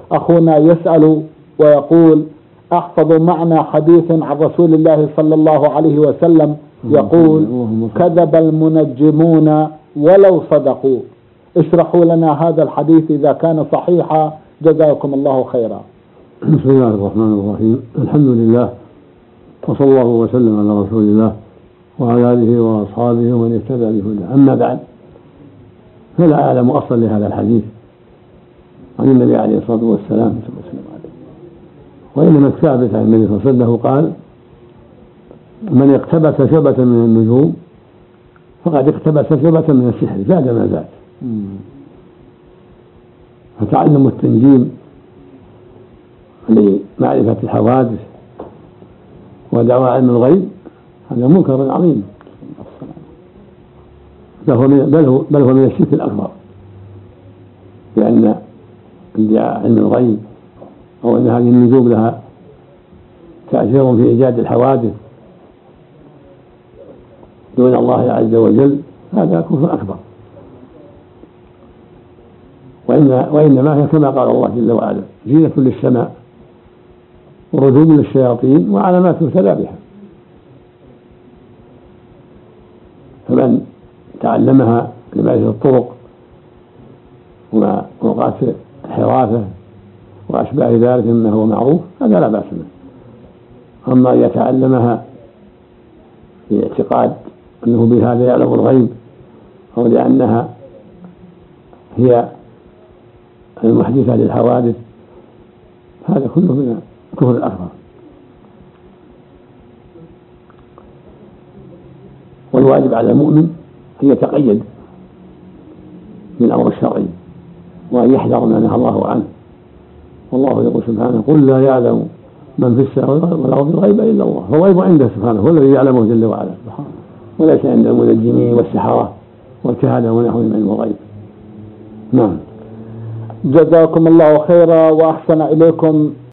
أخونا يسأل ويقول: أحفظ معنى حديث عن رسول الله صلى الله عليه وسلم يقول: كذب المنجمون ولو صدقوا. اشرحوا لنا هذا الحديث إذا كان صحيحا، جزاكم الله خيرا. بسم الله الرحمن الرحيم. الحمد لله، وصلى الله وسلم على رسول الله وعلى آله وأصحابه ومن اهتدى بهداه. أما بعد، فلا أعلم أصلا لهذا الحديث عن النبي عليه الصلاة والسلام، وإنما الثابت عن النبي صلى الله عليه وسلم قال: من اقتبس شعبة من النجوم فقد اقتبس شعبة من السحر زاد ما زاد. فتعلم التنجيم لمعرفة الحوادث ودعوى علم الغيب هذا منكر عظيم، بل هو من الشرك الأكبر، لأن ادعاء علم الغيب أو أن هذه النجوم لها تأثير في إيجاد الحوادث دون الله عز وجل هذا كفر أكبر. وإنما هي كما قال الله جل وعلا: زينة للسماء ورجوم للشياطين وعلامات يهتدى بها. فمن تعلمها لمعرفة الطرق وأوقات الحراسة وأشباه ذلك مما هو معروف هذا لا بأس به. أما أن يتعلمها باعتقاد أنه بهذا يعلم الغيب أو لأنها هي المحدثة للحوادث هذا كله من الكفر الأكبر. والواجب على المؤمن أن يتقيد بالأمر الشرعي وأن يحذر ما نهى الله عنه. والله يقول سبحانه: قل لا يعلم من في السماوات والأرض الغيب إلا الله. فالغيب عنده سبحانه، هو الذي يعلمه جل وعلا، وليس عند المنجمين والسحرة والكهنة ونحوهم من الغيب. نعم. جزاكم الله خيرا وأحسن إليكم